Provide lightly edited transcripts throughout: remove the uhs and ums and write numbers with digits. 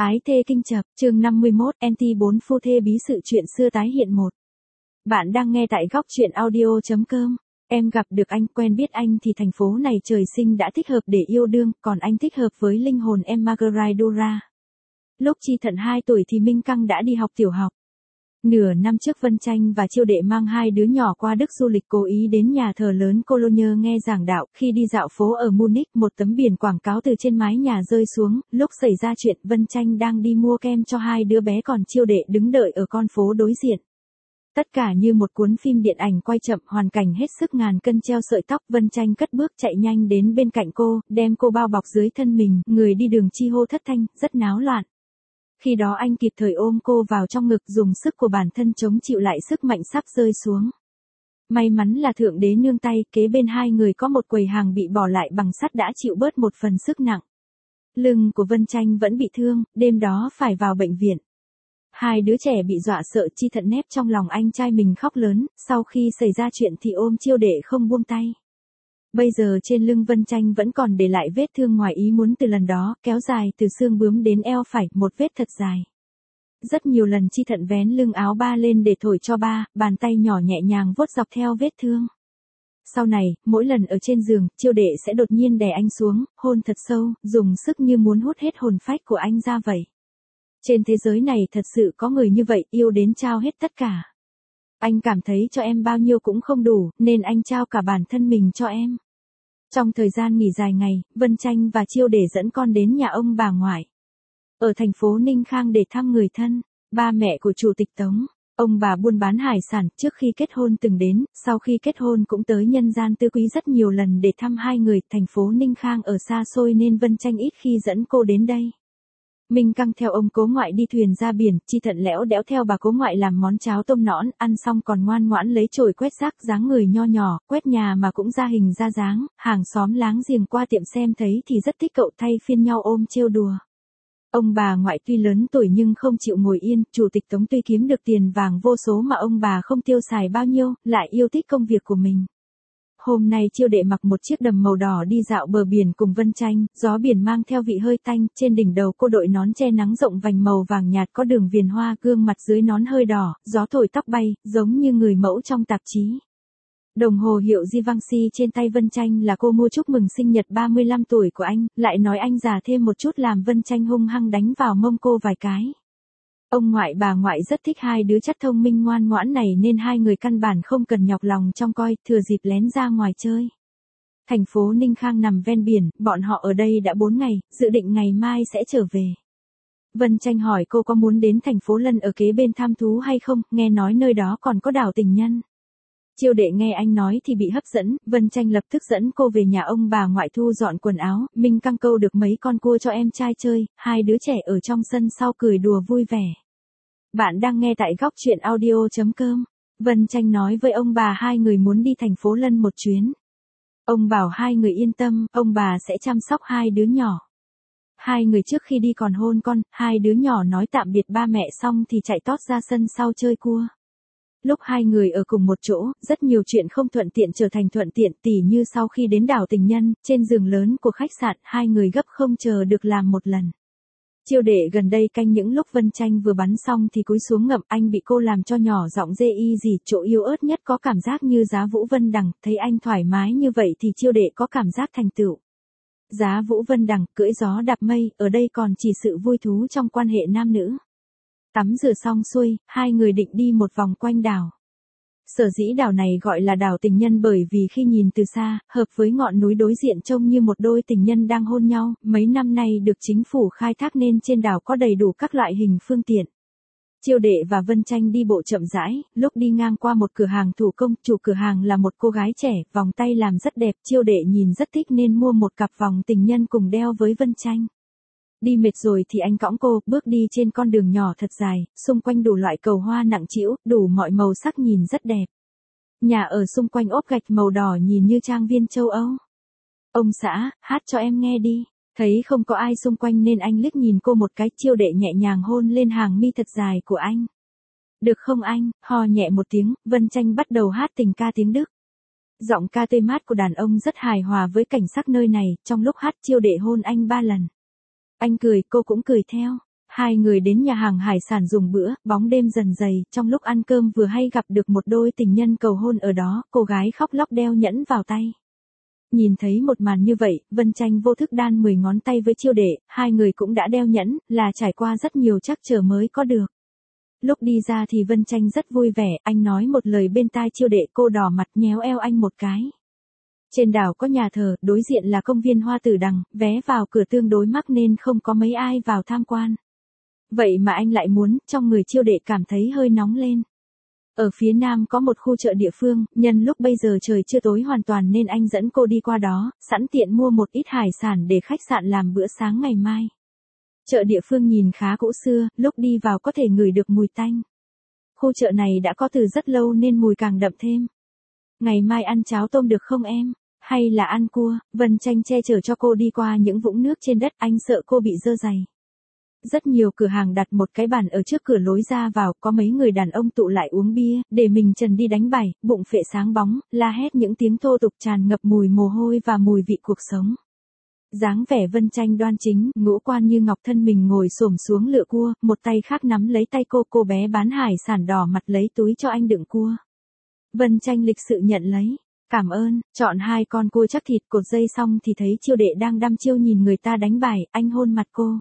Ái thê kinh chập, chương 51, NT4 phu thê bí sự chuyện xưa tái hiện một. Bạn đang nghe tại góc truyện audio.com. Em gặp được anh, quen biết anh thì thành phố này trời sinh đã thích hợp để yêu đương, còn anh thích hợp với linh hồn em Margaret Dura. Lúc Chi Thận 2 tuổi thì Minh Căng đã đi học tiểu học. Nửa năm trước Vân Tranh và Chiêu Đệ mang hai đứa nhỏ qua Đức du lịch, cố ý đến nhà thờ lớn Cologne nghe giảng đạo. Khi đi dạo phố ở Munich, một tấm biển quảng cáo từ trên mái nhà rơi xuống. Lúc xảy ra chuyện, Vân Tranh đang đi mua kem cho hai đứa bé, còn Chiêu Đệ đứng đợi ở con phố đối diện. Tất cả như một cuốn phim điện ảnh quay chậm, hoàn cảnh hết sức ngàn cân treo sợi tóc. Vân Tranh cất bước chạy nhanh đến bên cạnh cô, đem cô bao bọc dưới thân mình, người đi đường chi hô thất thanh, rất náo loạn. Khi đó anh kịp thời ôm cô vào trong ngực, dùng sức của bản thân chống chịu lại sức mạnh sắp rơi xuống. May mắn là Thượng Đế nương tay, kế bên hai người có một quầy hàng bị bỏ lại bằng sắt đã chịu bớt một phần sức nặng. Lưng của Vân Tranh vẫn bị thương, đêm đó phải vào bệnh viện. Hai đứa trẻ bị dọa sợ, Chi Thận nép trong lòng anh trai mình khóc lớn, sau khi xảy ra chuyện thì ôm Chiêu Đệ không buông tay. Bây giờ trên lưng Vân Tranh vẫn còn để lại vết thương ngoài ý muốn từ lần đó, kéo dài từ xương bướm đến eo phải, một vết thật dài. Rất nhiều lần Chi Thận vén lưng áo ba lên để thổi cho ba, bàn tay nhỏ nhẹ nhàng vuốt dọc theo vết thương. Sau này, mỗi lần ở trên giường, Chiêu Đệ sẽ đột nhiên đè anh xuống, hôn thật sâu, dùng sức như muốn hút hết hồn phách của anh ra vậy. Trên thế giới này thật sự có người như vậy, yêu đến trao hết tất cả. Anh cảm thấy cho em bao nhiêu cũng không đủ, nên anh trao cả bản thân mình cho em. Trong thời gian nghỉ dài ngày, Vân Tranh và Chiêu Đệ dẫn con đến nhà ông bà ngoại ở thành phố Ninh Khang để thăm người thân, ba mẹ của Chủ tịch Tống. Ông bà buôn bán hải sản, trước khi kết hôn từng đến, sau khi kết hôn cũng tới nhân gian Tư Quý rất nhiều lần để thăm hai người. Thành phố Ninh Khang ở xa xôi nên Vân Tranh ít khi dẫn cô đến đây. Minh Căng theo ông cố ngoại đi thuyền ra biển, Chi Thận lẽo đẽo theo bà cố ngoại làm món cháo tôm nõn, ăn xong còn ngoan ngoãn lấy chổi quét rác. Dáng người nho nhỏ, quét nhà mà cũng ra hình ra dáng, hàng xóm láng giềng qua tiệm xem thấy thì rất thích cậu, thay phiên nhau ôm trêu đùa. Ông bà ngoại tuy lớn tuổi nhưng không chịu ngồi yên, Chủ tịch Tống tuy kiếm được tiền vàng vô số mà ông bà không tiêu xài bao nhiêu, lại yêu thích công việc của mình. Hôm nay Chiêu Đệ mặc một chiếc đầm màu đỏ đi dạo bờ biển cùng Vân Tranh, gió biển mang theo vị hơi tanh, trên đỉnh đầu cô đội nón che nắng rộng vành màu vàng nhạt có đường viền hoa, gương mặt dưới nón hơi đỏ, gió thổi tóc bay, giống như người mẫu trong tạp chí. Đồng hồ hiệu Givenchy trên tay Vân Tranh là cô mua chúc mừng sinh nhật 35 tuổi của anh, lại nói anh già thêm một chút làm Vân Tranh hung hăng đánh vào mông cô vài cái. Ông ngoại bà ngoại rất thích hai đứa chất thông minh ngoan ngoãn này nên hai người căn bản không cần nhọc lòng trông coi, thừa dịp lén ra ngoài chơi. Thành phố Ninh Khang nằm ven biển, bọn họ ở đây đã 4 ngày, dự định ngày mai sẽ trở về. Vân Tranh hỏi cô có muốn đến thành phố Lân ở kế bên thăm thú hay không, nghe nói nơi đó còn có đảo tình nhân. Chiêu Đệ nghe anh nói thì bị hấp dẫn, Vân Tranh lập tức dẫn cô về nhà ông bà ngoại thu dọn quần áo. Minh Căng câu được mấy con cua cho em trai chơi, hai đứa trẻ ở trong sân sau cười đùa vui vẻ. Bạn đang nghe tại góc truyện audio.com. Vân Tranh nói với ông bà hai người muốn đi thành phố Lân một chuyến. Ông bảo hai người yên tâm, ông bà sẽ chăm sóc hai đứa nhỏ. Hai người trước khi đi còn hôn con, hai đứa nhỏ nói tạm biệt ba mẹ xong thì chạy tót ra sân sau chơi cua. Lúc hai người ở cùng một chỗ, rất nhiều chuyện không thuận tiện trở thành thuận tiện, tỉ như sau khi đến đảo tình nhân, trên giường lớn của khách sạn, hai người gấp không chờ được làm một lần. Chiêu Đệ gần đây canh những lúc Vân Tranh vừa bắn xong thì cúi xuống ngậm, anh bị cô làm cho nhỏ giọng dê y gì, chỗ yếu ớt nhất có cảm giác như Giá Vũ Vân Đằng, thấy anh thoải mái như vậy thì Chiêu Đệ có cảm giác thành tựu. Giá Vũ Vân Đằng, cưỡi gió đạp mây, ở đây còn chỉ sự vui thú trong quan hệ nam nữ. Tắm rửa xong xuôi, hai người định đi một vòng quanh đảo. Sở dĩ đảo này gọi là đảo tình nhân bởi vì khi nhìn từ xa, hợp với ngọn núi đối diện trông như một đôi tình nhân đang hôn nhau, mấy năm nay được chính phủ khai thác nên trên đảo có đầy đủ các loại hình phương tiện. Chiêu Đệ và Vân Tranh đi bộ chậm rãi, lúc đi ngang qua một cửa hàng thủ công, chủ cửa hàng là một cô gái trẻ, vòng tay làm rất đẹp, Chiêu Đệ nhìn rất thích nên mua một cặp vòng tình nhân cùng đeo với Vân Tranh. Đi mệt rồi thì anh cõng cô, bước đi trên con đường nhỏ thật dài, xung quanh đủ loại cầu hoa nặng trĩu, đủ mọi màu sắc nhìn rất đẹp. Nhà ở xung quanh ốp gạch màu đỏ nhìn như trang viên châu Âu. Ông xã, hát cho em nghe đi. Thấy không có ai xung quanh nên anh liếc nhìn cô một cái, Chiêu Đệ nhẹ nhàng hôn lên hàng mi thật dài của anh. Được không anh, ho nhẹ một tiếng, Vân Tranh bắt đầu hát tình ca tiếng Đức. Giọng ca tươi mát của đàn ông rất hài hòa với cảnh sắc nơi này, trong lúc hát Chiêu Đệ hôn anh 3 lần. Anh cười, cô cũng cười theo. Hai người đến nhà hàng hải sản dùng bữa, bóng đêm dần dày, trong lúc ăn cơm vừa hay gặp được một đôi tình nhân cầu hôn ở đó, cô gái khóc lóc đeo nhẫn vào tay. Nhìn thấy một màn như vậy, Vân Tranh vô thức đan 10 ngón tay với Chiêu Đệ, hai người cũng đã đeo nhẫn, là trải qua rất nhiều trắc trở mới có được. Lúc đi ra thì Vân Tranh rất vui vẻ, anh nói một lời bên tai Chiêu Đệ, cô đỏ mặt nhéo eo anh một cái. Trên đảo có nhà thờ, đối diện là công viên hoa tử đằng, vé vào cửa tương đối mắc nên không có mấy ai vào tham quan. Vậy mà anh lại muốn, trong người Chiêu Đệ cảm thấy hơi nóng lên. Ở phía nam có một khu chợ địa phương, nhân lúc bây giờ trời chưa tối hoàn toàn nên anh dẫn cô đi qua đó, sẵn tiện mua một ít hải sản để khách sạn làm bữa sáng ngày mai. Chợ địa phương nhìn khá cũ xưa, lúc đi vào có thể ngửi được mùi tanh. Khu chợ này đã có từ rất lâu nên mùi càng đậm thêm. Ngày mai ăn cháo tôm được không em? Hay là ăn cua? Vân Tranh che chở cho cô đi qua những vũng nước trên đất, anh sợ cô bị dơ giày. Rất nhiều cửa hàng đặt một cái bàn ở trước cửa lối ra vào, có mấy người đàn ông tụ lại uống bia, để mình trần đi đánh bài, bụng phệ sáng bóng, la hét những tiếng thô tục tràn ngập mùi mồ hôi và mùi vị cuộc sống. Dáng vẻ Vân Tranh đoan chính, ngũ quan như ngọc, thân mình ngồi xổm xuống lựa cua, một tay khác nắm lấy tay cô bé bán hải sản đỏ mặt lấy túi cho anh đựng cua. Vân Tranh lịch sự nhận lấy. Cảm ơn, chọn 2 con cua chắc thịt, cột dây xong thì thấy Chiêu Đệ đang đăm chiêu nhìn người ta đánh bài, anh hôn mặt cô.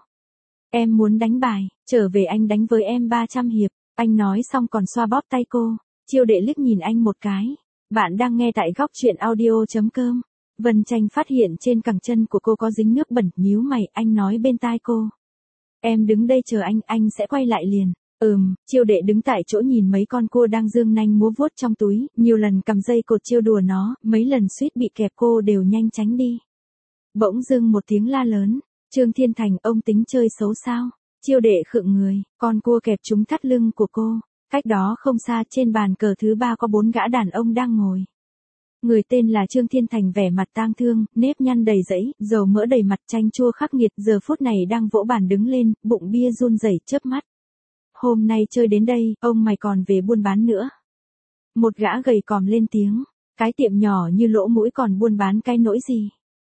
Em muốn đánh bài, trở về anh đánh với em 300 hiệp, anh nói xong còn xoa bóp tay cô. Chiêu Đệ liếc nhìn anh một cái. Bạn đang nghe tại góc truyện audio.com. Vân Tranh phát hiện trên cẳng chân của cô có dính nước bẩn, nhíu mày, anh nói bên tai cô. Em đứng đây chờ anh sẽ quay lại liền. Chiêu Đệ đứng tại chỗ nhìn mấy con cua đang dương nanh múa vuốt trong túi, nhiều lần cầm dây cột trêu đùa nó, mấy lần suýt bị kẹp cô đều nhanh tránh đi. Bỗng dưng một tiếng la lớn, Trương Thiên Thành, ông tính chơi xấu sao? Chiêu Đệ khựng người, con cua kẹp trúng thắt lưng của cô. Cách đó không xa trên bàn cờ thứ 3 có 4 gã đàn ông đang ngồi. Người tên là Trương Thiên Thành vẻ mặt tang thương, nếp nhăn đầy rẫy, dầu mỡ đầy mặt, chanh chua khắc nghiệt, giờ phút này đang vỗ bàn đứng lên, bụng bia run rẩy chớp mắt. Hôm nay chơi đến đây, ông mày còn về buôn bán nữa. Một gã gầy còm lên tiếng, cái tiệm nhỏ như lỗ mũi còn buôn bán cái nỗi gì.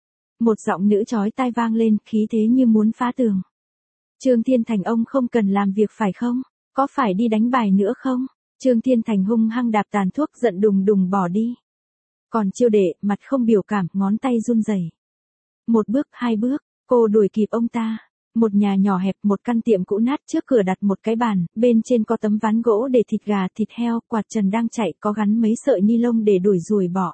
Một giọng nữ chói tai vang lên, khí thế như muốn phá tường. Trương Thiên Thành, ông không cần làm việc phải không? Có phải đi đánh bài nữa không? Trương Thiên Thành hung hăng đạp tàn thuốc, giận đùng đùng bỏ đi. Còn Chiêu Đệ, mặt không biểu cảm, ngón tay run rẩy. Một bước, 2 bước, cô đuổi kịp ông ta. Một nhà nhỏ hẹp, một căn tiệm cũ nát, trước cửa đặt một cái bàn, bên trên có tấm ván gỗ để thịt gà, thịt heo, quạt trần đang chạy, có gắn mấy sợi ni lông để đuổi ruồi bọ.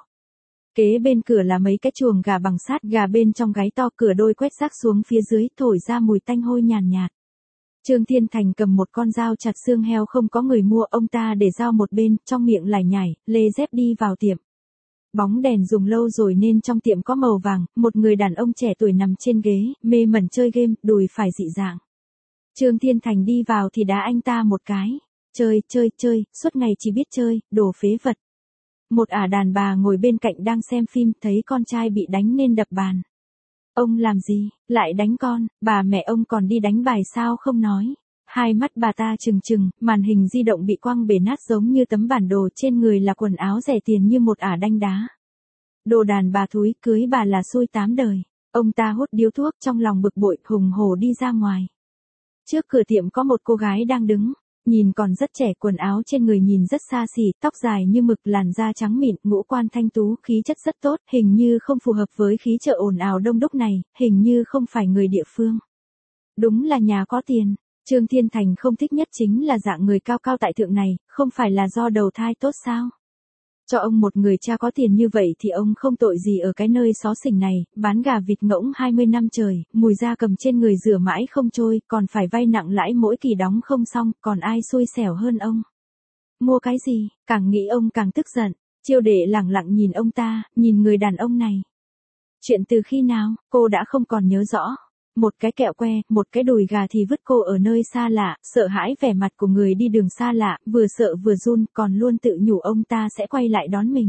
Kế bên cửa là mấy cái chuồng gà bằng sắt, gà bên trong gáy to, cửa đôi quét rác xuống phía dưới, thổi ra mùi tanh hôi nhàn nhạt. Trương Thiên Thành cầm một con dao chặt xương heo, không có người mua, ông ta để dao một bên, trong miệng lải nhải, lê dép đi vào tiệm. Bóng đèn dùng lâu rồi nên trong tiệm có màu vàng, một người đàn ông trẻ tuổi nằm trên ghế, mê mẩn chơi game, đùi phải dị dạng. Trương Thiên Thành đi vào thì đá anh ta một cái. Chơi, suốt ngày chỉ biết chơi, đồ phế vật. Một ả đàn bà ngồi bên cạnh đang xem phim, thấy con trai bị đánh nên đập bàn. Ông làm gì, lại đánh con, bà mẹ ông còn đi đánh bài sao không nói. Hai mắt bà ta trừng trừng, màn hình di động bị quăng bể nát giống như tấm bản đồ, trên người là quần áo rẻ tiền như một ả đanh đá. Đồ đàn bà thúi, cưới bà là xui 8 đời. Ông ta hút điếu thuốc, trong lòng bực bội, hùng hổ đi ra ngoài. Trước cửa tiệm có một cô gái đang đứng, nhìn còn rất trẻ, quần áo trên người nhìn rất xa xỉ, tóc dài như mực, làn da trắng mịn, ngũ quan thanh tú, khí chất rất tốt, hình như không phù hợp với khí chợ ồn ào đông đúc này, hình như không phải người địa phương. Đúng là nhà có tiền. Trương Thiên Thành không thích nhất chính là dạng người cao cao tại thượng này, không phải là do đầu thai tốt sao? Cho ông một người cha có tiền như vậy thì ông không tội gì ở cái nơi xó xỉnh này, bán gà vịt ngỗng 20 năm trời, mùi da cầm trên người rửa mãi không trôi, còn phải vay nặng lãi mỗi kỳ đóng không xong, còn ai xui xẻo hơn ông? Mua cái gì? Càng nghĩ ông càng tức giận. Chiêu Đệ lẳng lặng nhìn ông ta, nhìn người đàn ông này. Chuyện từ khi nào, cô đã không còn nhớ rõ. Một cái kẹo que, một cái đùi gà thì vứt cô ở nơi xa lạ, sợ hãi vẻ mặt của người đi đường xa lạ, vừa sợ vừa run, còn luôn tự nhủ ông ta sẽ quay lại đón mình.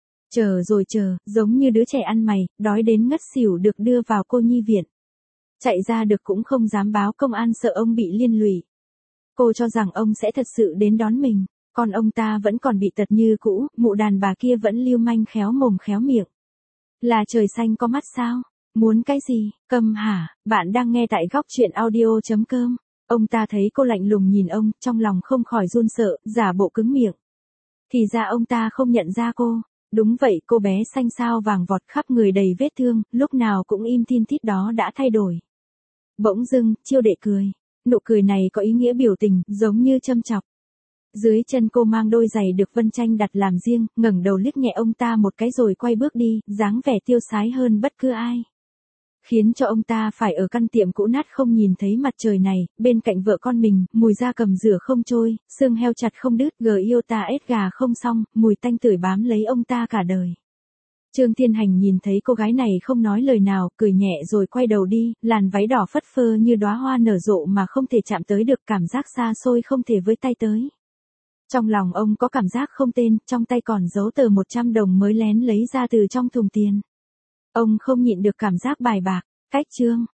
Chờ rồi chờ, giống như đứa trẻ ăn mày, đói đến ngất xỉu được đưa vào cô nhi viện. Chạy ra được cũng không dám báo công an, sợ ông bị liên lụy. Cô cho rằng ông sẽ thật sự đến đón mình, còn ông ta vẫn còn bị tật như cũ, mụ đàn bà kia vẫn lưu manh khéo mồm khéo miệng. Là trời xanh có mắt sao? Muốn cái gì? Câm hả? Bạn đang nghe tại góc truyện audio.com. Ông ta thấy cô lạnh lùng nhìn ông, trong lòng không khỏi run sợ, giả bộ cứng miệng. Thì ra ông ta không nhận ra cô. Đúng vậy, cô bé xanh xao vàng vọt khắp người đầy vết thương, lúc nào cũng im thin thít đó đã thay đổi. Bỗng dưng, Chiêu Đệ cười. Nụ cười này có ý nghĩa biểu tình, giống như châm chọc. Dưới chân cô mang đôi giày được Vân Tranh đặt làm riêng, ngẩng đầu liếc nhẹ ông ta một cái rồi quay bước đi, dáng vẻ tiêu sái hơn bất cứ ai. Khiến cho ông ta phải ở căn tiệm cũ nát không nhìn thấy mặt trời này, bên cạnh vợ con mình, mùi da cầm rửa không trôi, xương heo chặt không đứt, yêu ta ết gà không xong, mùi tanh tưởi bám lấy ông ta cả đời. Trương Thiên Hành nhìn thấy cô gái này không nói lời nào, cười nhẹ rồi quay đầu đi, làn váy đỏ phất phơ như đóa hoa nở rộ mà không thể chạm tới được, cảm giác xa xôi không thể với tay tới. Trong lòng ông có cảm giác không tên, trong tay còn giấu tờ 100 đồng mới lén lấy ra từ trong thùng tiền. Ông không nhịn được cảm giác bài bạc. Cách chương